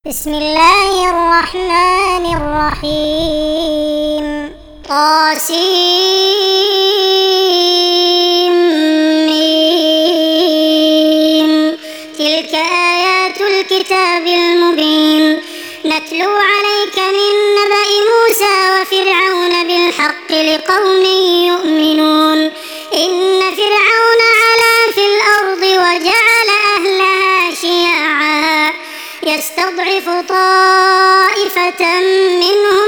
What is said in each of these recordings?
بسم الله الرحمن الرحيم طاسيم تلك آيات الكتاب المبين نتلو عليك من نبأ موسى وفرعون بالحق لقوم يؤمنون إن فرعون علا في الأرض وجعل أهلها شيعا يستضعف طائفة منهم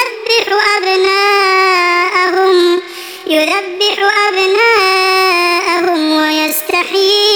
يذبح أبناءهم ويستحيي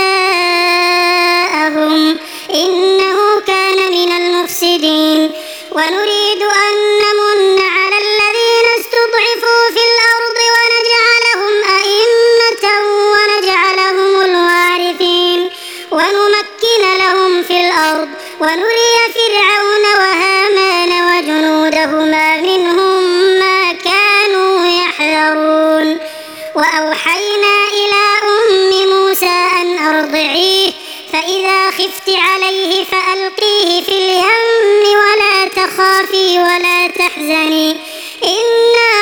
نساءهم إنه كان من المفسدين ونريد أن نمن على الذين استضعفوا في الأرض ونجعلهم أئمة ونجعلهم الوارثين ونمكن لهم في الأرض ونري فرعون وهامان وجنودهما منهم ما كانوا يحذرون وأوحينا إلى أم موسى أن أرضعيه فإذا خفت عليه فألقيه في اليم ولا تخافي ولا تحزني إنا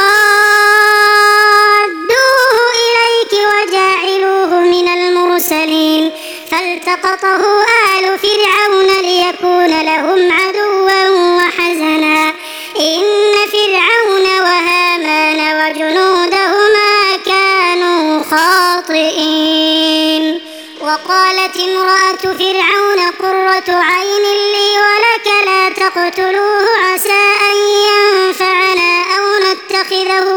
رادوه إليك وجاعلوه من المرسلين فالتقطه آل فرعون ليكون لهم عدوا وحزنا إن فرعون وهامان وجنودهما كانوا خاطئين وقالت امرأة فرعون قرة عين لي ولك لا تقتلوه عسى أن ينفعنا أو نتخذه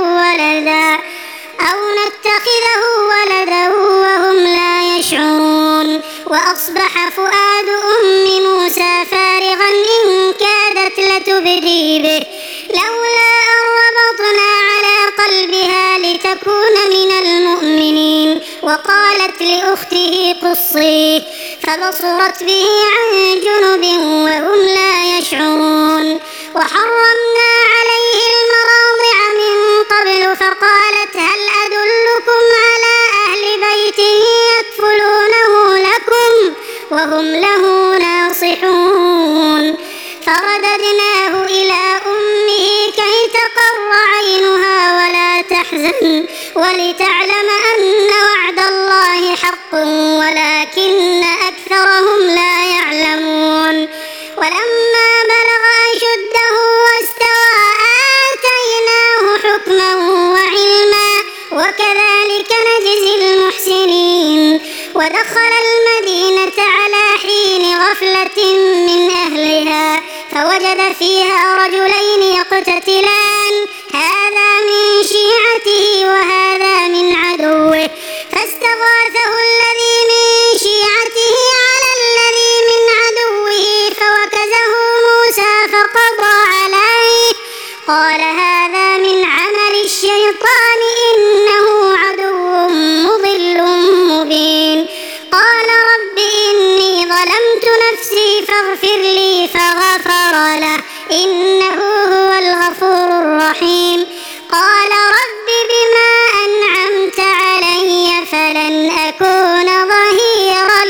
ولدا وهم لا يشعرون وأصبح فؤاد أم موسى فارغا إن كادت لتبدي به لولا أن ربطنا على قلبها لتكون من المؤمنين وقالت لأخته قصيه فبصرت به عن جنب وهم لا يشعرون وحرمنا عليه المراضع من قبل فقالت هل أدلكم على أهل بيت يكفلونه لكم وهم له ناصحون فرددناه إلى أمه كي تقر عينها ولا تحزن ولتعلم أن وعد الله حق ولكن أكثرهم لا يعلمون ولما بلغ أشده واستوى آتيناه حكما وعلما وكذلك نجزي المحسنين ودخل المدينة على حين غفلة من أهلها فوجد فيها رجلين يقتتلان هذا من شيعته وهذا من عدوه فاستغاثه الذي من شيعته على الذي من عدوه فوكزه موسى فقضى عليه قال هذا من عمل الشيطان إنه عدو مضل مبين قال رب إني ظلمت نفسي فاغفر لي فغفر له إنه هو الغفور الرحيم قال رب بما أنعمت علي فلن أكون ظهيرا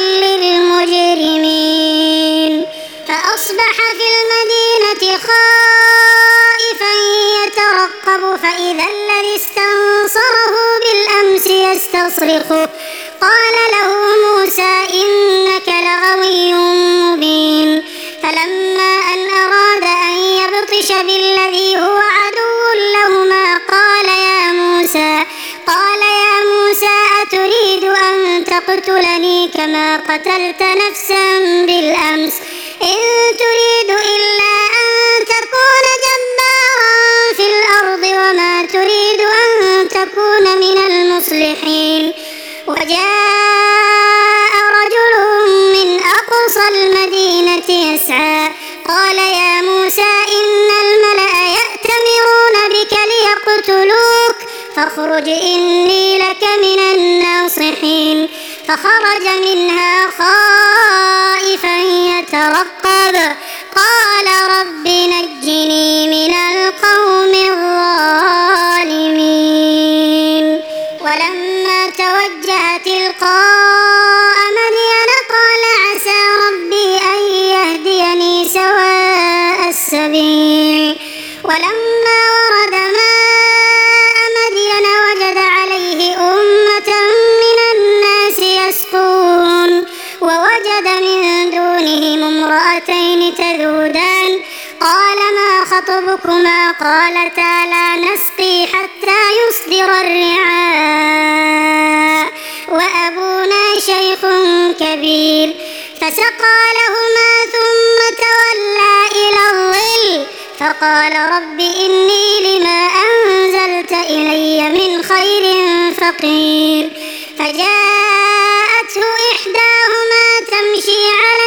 للمجرمين فأصبح في المدينة خائفا يترقب فإذا الذي استنصره بالأمس يستصرخه قال له موسى إنك لغوي مبين فلما أن أراد أن يبطش بالذي هو عدو لهما قال يا موسى أتريد أن تقتلني كما قتلت نفسا بالأمس إن تريد إلا أن تكون جبارا في الأرض وما تريد أن تكون من المصلحين وجاء رجل من أقصى المدينة يسعى قال يا موسى إن الملأ يأتمرون بك ليقتلوك فاخرج إني لك من الناصحين فخرج منها خائفا يترقب قال رب نجني من القوم الظالمين ولما توجه تلقاء مدين قال عسى ربي أن يهديني اللتين تذودان قال ما خطبكما قالتا لا نسقي حتى يصدر الرعاء وأبونا شيخ كبير فسقى لهما ثم تولى إلى الظل فقال رب إني لما أنزلت إلي من خير فقير فجاءته إحداهما تمشي على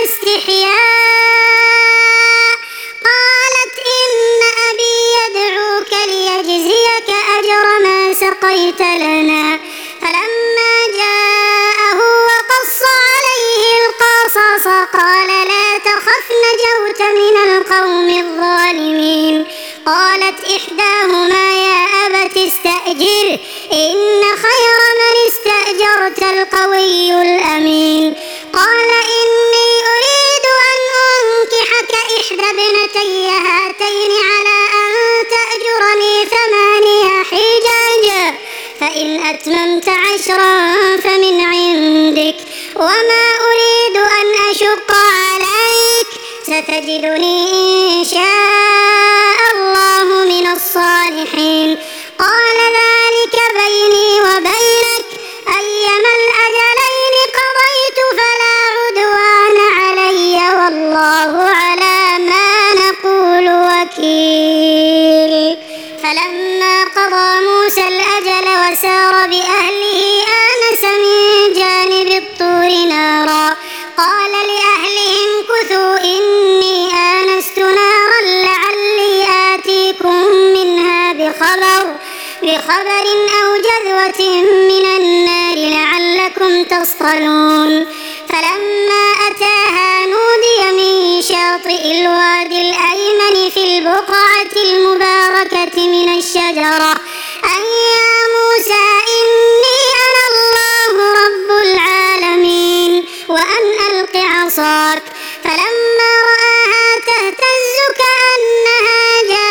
استحياء قالت إن أبي يدعوك ليجزيك أجر ما سقيت لنا فلما جاءه وقص عليه القصص قال لا تخف نجوت من القوم الظالمين قالت إحداهما يا أبت استأجره إن خير من استأجرت القوي الأمين قال إني أريد أن أنكحك إحدى ابنتي هاتين على أن تأجرني 8 حجاج فإن أتممت 10 فمن عندك وما أريد أن أشق عليك ستجدني إن شاء الله من الصالحين قال ذلك بيني وبينك أيما الأجلين قضيت فلا عدوان علي والله على ما نقول وكيل فلما قضى موسى الأجل وسار بأهله آنس من جانب الطور نارا قال لأهلهم كثوا إني آنست نارا لعلي آتيكم منها بخبر أو جذوة من النار لعلكم تصطلون فلما أتاها نودي من شاطئ الوادي الأيمن في البقعة المباركة من الشجرة أن يا موسى إني أنا الله رب العالمين وأن ألق عصاك فلما رآها تهتز كأنها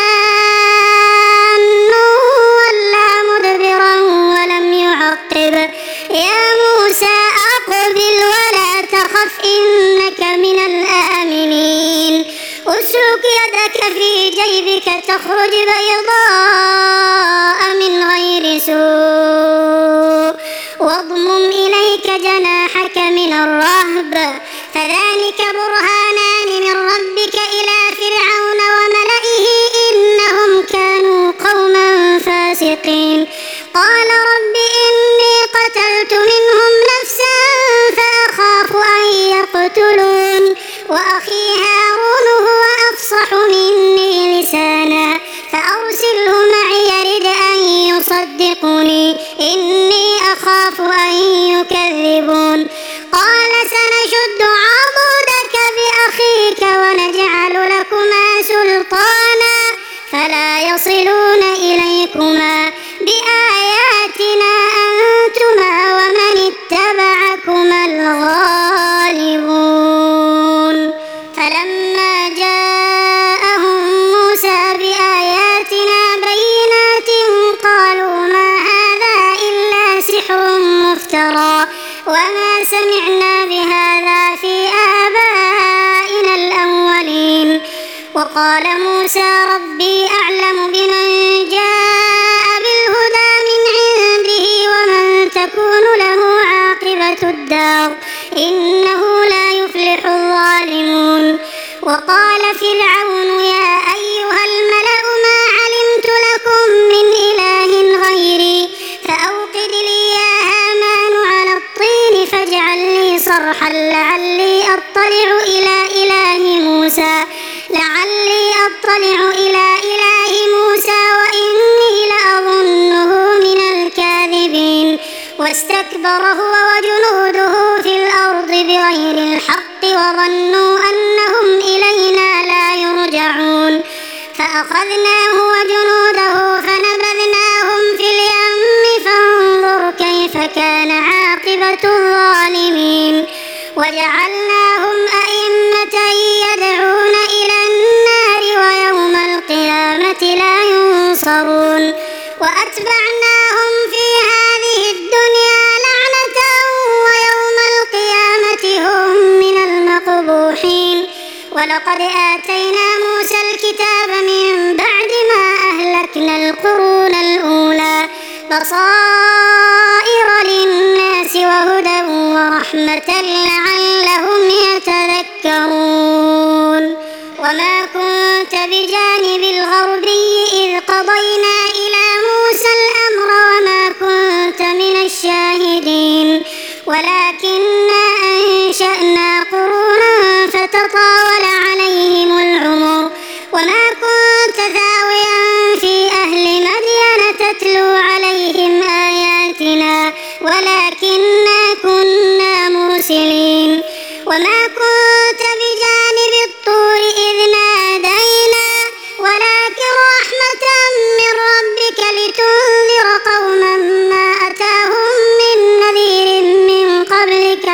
جان ولا مدبرا ولم يعقب يا موسى أقبل ولا تخف إنك من الآمنين أسلك يدك في جيبك تخرج بيضاء من غير سوء واضمم إليك جناحك من الرهب فذلك برهانان من ربك إلى فرعون وملئه إنهم كانوا قوما فاسقين قال رب إني قتلت منهم نفسا فأخاف أن يقتلون وأخي هارون هو أفصح مني لسانا فأرسله معي يرد أن يصدقني إني أخاف أن يكذبون قال سنشد عضدك بأخيك ونجعل لكما سلطانا فلا يصلون إليكما بآياتنا أنتما ومن اتبعكما الغالبون فلما جاءهم موسى بآياتنا بينات قالوا ما هذا إلا سحر مفترى وما سمعنا بهذا في آبائنا الأولين وقال موسى ربي أعلم بمن جاء بالهدى من عنده ومن تكون له عاقبة الدار إنه لا يفلح الظالمون وقال فرعون يا أيها الملأ ما علمت لكم من إله غيري فأوقد لي يا هامان على الطين فاجعل لي صرحا لعلي أطلع إلى إله موسى وإني لأظنه من الكاذبين واستكبر هو وجنوده في الأرض بغير الحق وظنوا أنهم إلينا لا يرجعون فأخذناه وجنوده فنبذناهم في اليم فانظر كيف كان عاقبة الظالمين وجعلناهم أئمة يدعون إلى النار ويوم القيامة لا ينصرون وأتبعناهم في هذه الدنيا لعنة ويوم القيامة هم من المقبوحين ولقد آتينا موسى الكتاب من بعد ما أهلكنا القرون الأولى بصائر للناس وهدى ورحمة لعلهم يتذكرون وما كنت بجانب الغربي إذ قضينا إلى موسى الأمر وما كنت من الشاهدين ولكننا أنشأنا قرونا فتطاول عليهم العمر وما كنت ثاويا في أهل مدين تتلو عليهم آياتنا ولكننا كنا مرسلين وما كنت بجانب الطور إذ نادينا ولكن رحمة من ربك لتنذر قوما ما أتاهم من نذير من قبلك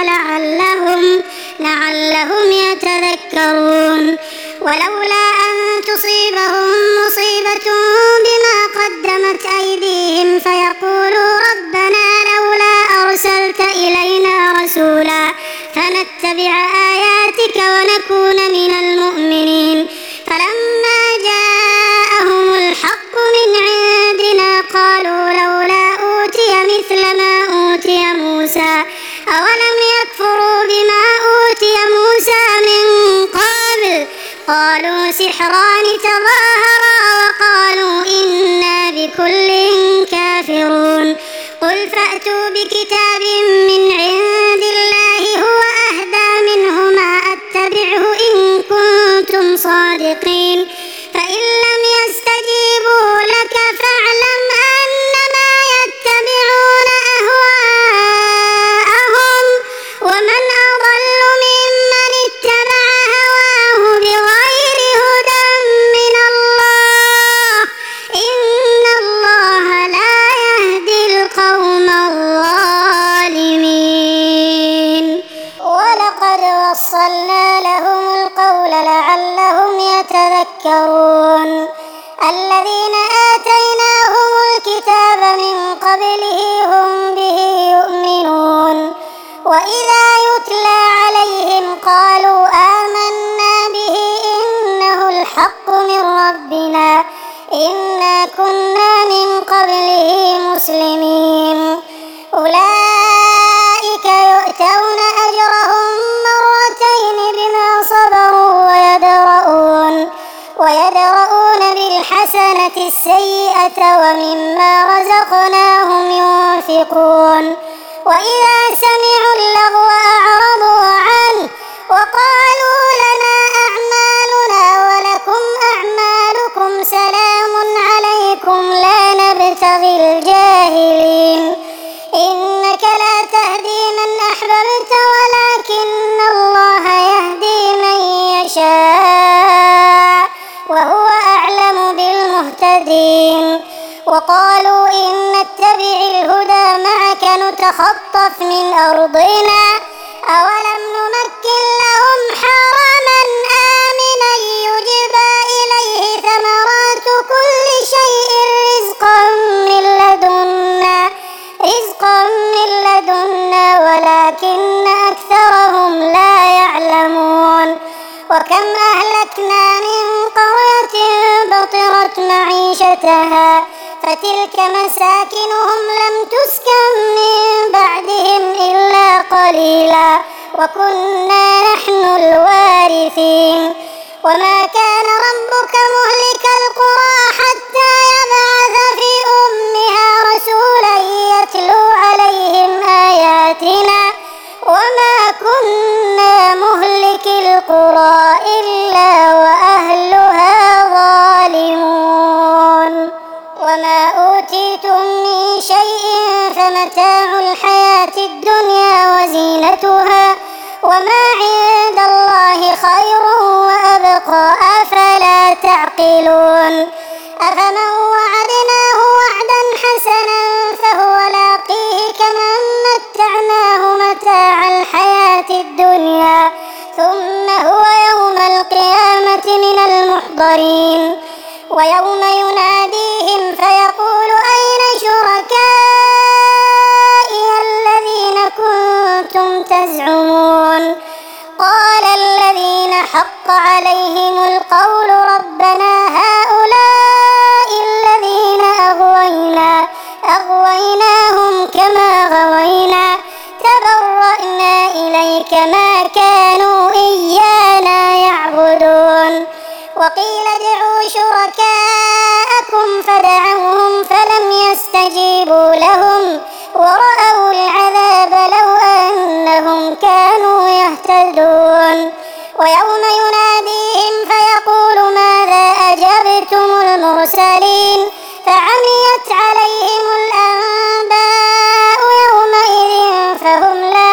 لعلهم يتذكرون ولولا أن تصيبهم مصيبة بما قدمت أيديهم فيقولوا ربنا لولا أرسلت إلينا رسولا فنتبع آياتك ونكون من المؤمنين فلما جاءهم الحق من عندنا قالوا لولا أوتي مثل ما أوتي موسى أولم يكفروا بما أوتي موسى من قبل قالوا سحران تظاهرا وقالوا إنا بكل كافرون قل فأتوا بكتاب من عند الله هو أهدى منهما أتبعه إن كنتم صادقين فإن لم يستجيبوا لك فاعلم أنما يتبعون أهواءهم ومن أضل ممن اتبع هواه بغير هدى من الله إن الله لا يهدي القوم الظالمين ولقد وصلنا لهم القول لعلهم يتذكرون الذين آتيناهم الكتاب من قبله هم به يؤمنون وإذا يتلى عليهم قالوا آمنا به إنه الحق من ربنا إنا كنا من قبله مسلمين أولئك يؤتون أجرهم مرتين بما صبروا ويدرؤون بالحسنة السيئة ومما رزقناهم ينفقون وإذا سمعوا اللغو أعرضوا عنه وقالوا لنا أعمالنا ولكم أعمالكم سلام عليكم لا نبتغي الجاهلين إنك لا تهدي من أحببت ولكن الله يهدي من يشاء وهو أعلم بالمهتدين وقالوا إن نتبع الهدى معك نتخطف من أرضنا أولم نمكن لهم حرما آمنا يجبى إليه ثمرات كل شيء رزقا من لدنا ولكن أكثرهم لا يعلمون وكم أهلكنا من قرية بطرت معيشتها فتلك مساكنهم لم تسكن من بعدهم إلا قليلا وكنا نحن الوارثين وما كان ربك مهلك القرى حتى يبعث في أمها رسولا يتلو عليهم آياتنا وما كنا مهلك القرى إلا وأهلها ظالمون وما أوتيتم من شيء فمتاع الحياة الدنيا وزينتها وما عند الله خير وأبقى أفلا تعقلون أفمن وعدناه وعدا حسنا فهو لاقيه كمن متعناه متاع الحياة الدنيا ثم هو يوم القيامة من المحضرين ويوم يناديهم فيقول أين شركائي الذين كنتم تزعمون قال الذين حق عليهم القول ربنا هؤلاء الذين أغويناهم كما غوينا تبرأنا إليك ما كانوا إيانا يعبدون وقيل ادعوا شركاءكم فدعوهم فلم يستجيبوا لهم ورأوا العذاب لو أنهم كانوا يهتدون ويوم يناديهم فيقول ماذا أجبتم المرسلين فعميت عليهم الأنباء يومئذ فهم لا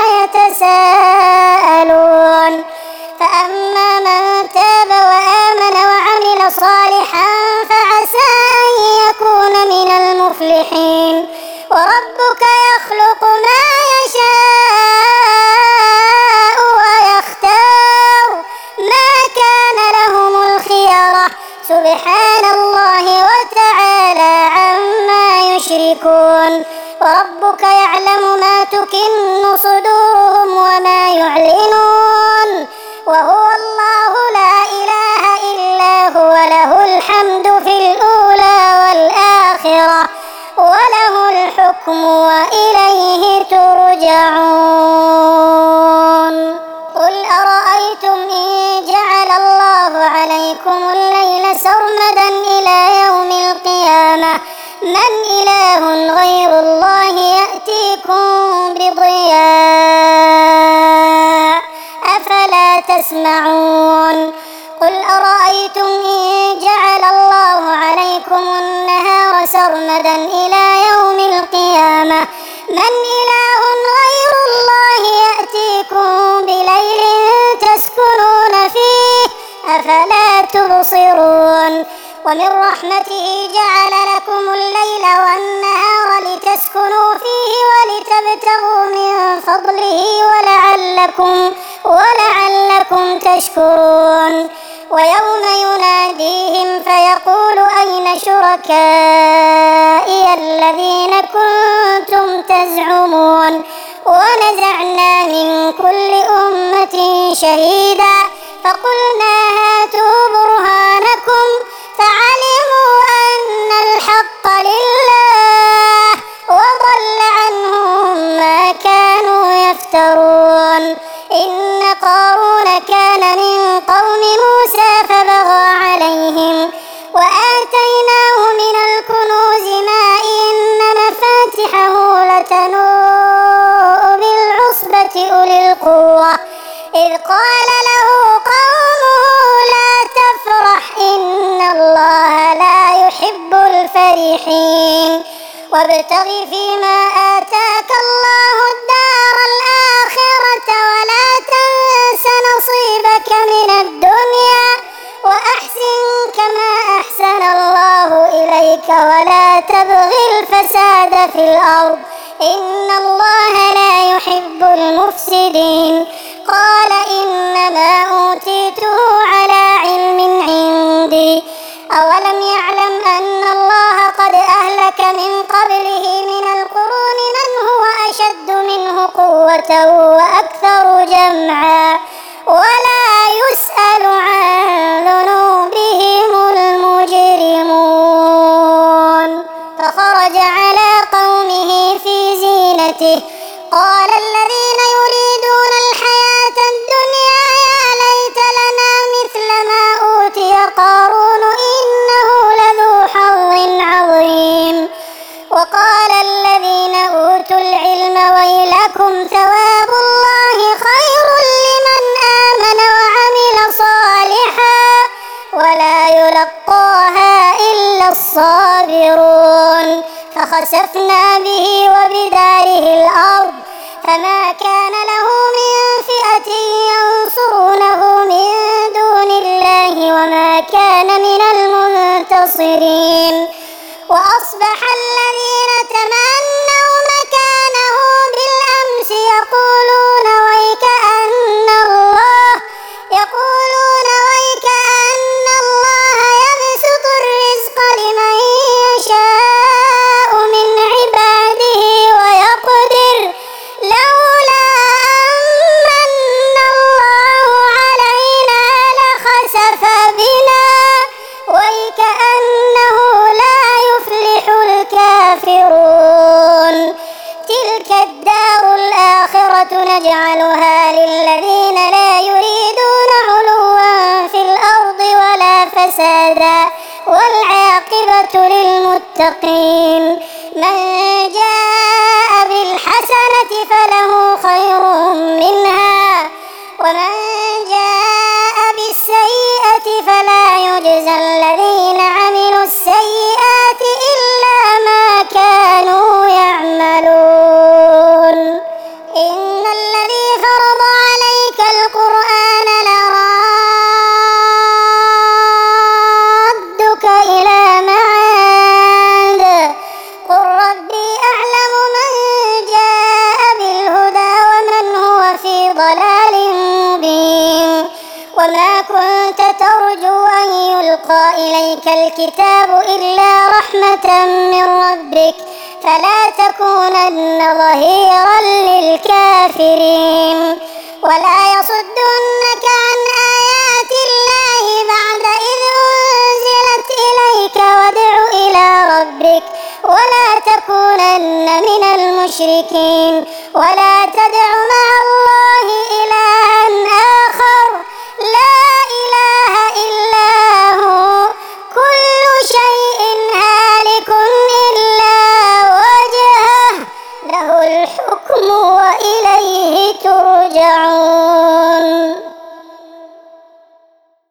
يتساءلون فأما من تاب وآمن وعمل صالحا فعسى أن يكون من المفلحين وربك يخلق ما يشاء ويختار ما كان لهم الخيرة سبحان الله وتعالى عما يشركون وربك يعلم ما تكن صدورهم وما يعلنون وهو الله لا إله إلا هو له الحمد في الأولى والآخرة وله الحكم وإليه ترجعون قل أرأيتم إن جعل الله عليكم الليل سرمدا إلى يوم القيامة من إله غير الله يأتيكم بضياء أفلا تسمعون قل أرأيتم إن جعل الله عليكم النهار سرمدا إلى يوم القيامة من إله غير الله يأتيكم بليل تسكنون فيه أفلا تبصرون ومن رحمته جعل لكم الليل والنهار لتسكنوا فيه ولتبتغوا من فضله ولعلكم تشكرون ويوم يناديهم فيقول أين شركائي الذين كنتم تزعمون ونزعنا من كل أمة شهيدا فقلنا هاتوا برهانكم فعلموا أن الحق لله وضل عنهم ما كانوا يفترون إن قارون كان من قوم موسى فبغى عليهم وآتيناه من الكنوز ما إن مفاتحه لتنوء بالعصبة أولي القوة إذ قال له قومه لا تفرح إن الله لا يحب الفرحين وابتغ فيما آتاك الله الدار الآخرة ولا تنس نصيبك من الدنيا وأحسن كما أحسن الله إليك ولا تبغ الفساد في الأرض إن الله لا يحب المفسدين قال إنما أوتيته على علم عندي أولم يعلم أن الله قد أهلك من قبله من القرون من هو أشد منه قوة وأكثر جمعا ولا يسأل عن ذنوبهم المجرمون فخرج على قومه في زينته قال الذين يريدون الحياة الدنيا يا ليت لنا مثل ما أوتي قارون إنه لذو حظ عظيم وقال الذين أوتوا العلم ويلكم ثواب الله خير لمن آمن وعمل صالحا ولا يلقاها إلا الصابرون فخسفنا به وبداره الأرض فما كان له من فئة ينصرونه من دون الله وما كان من المنتصرين وأصبح الذين تمنوا مكانه بالأمس يقولون ويكأن الله يبسط الرزق لمن يشاء من عباده ويقدر لولا أمن الله علينا تلك الدار الآخرة نجعلها للذين لا يريدون علوا في الأرض ولا فسادا والعاقبة للمتقين. من جاء بالحسنة فله خير منها ومن جاء بالسيئة فلا يجزى الذين عملوا السيئات إلا ما كانوا يعملون. إن الذي فرض عليك القرآن لرادك إلى معاد قل ربي أعلم من جاء بالهدى ومن هو في ضلال مبين. وما كنت ترجو أن يلقى إليك الكتاب إلا رحمة من ربك فلا تكونن ظهيرا للكافرين. ولا يصدنك عن آيات الله بعد إذ أنزلت إليك وادع إلى ربك ولا تكونن من المشركين. ولا تدع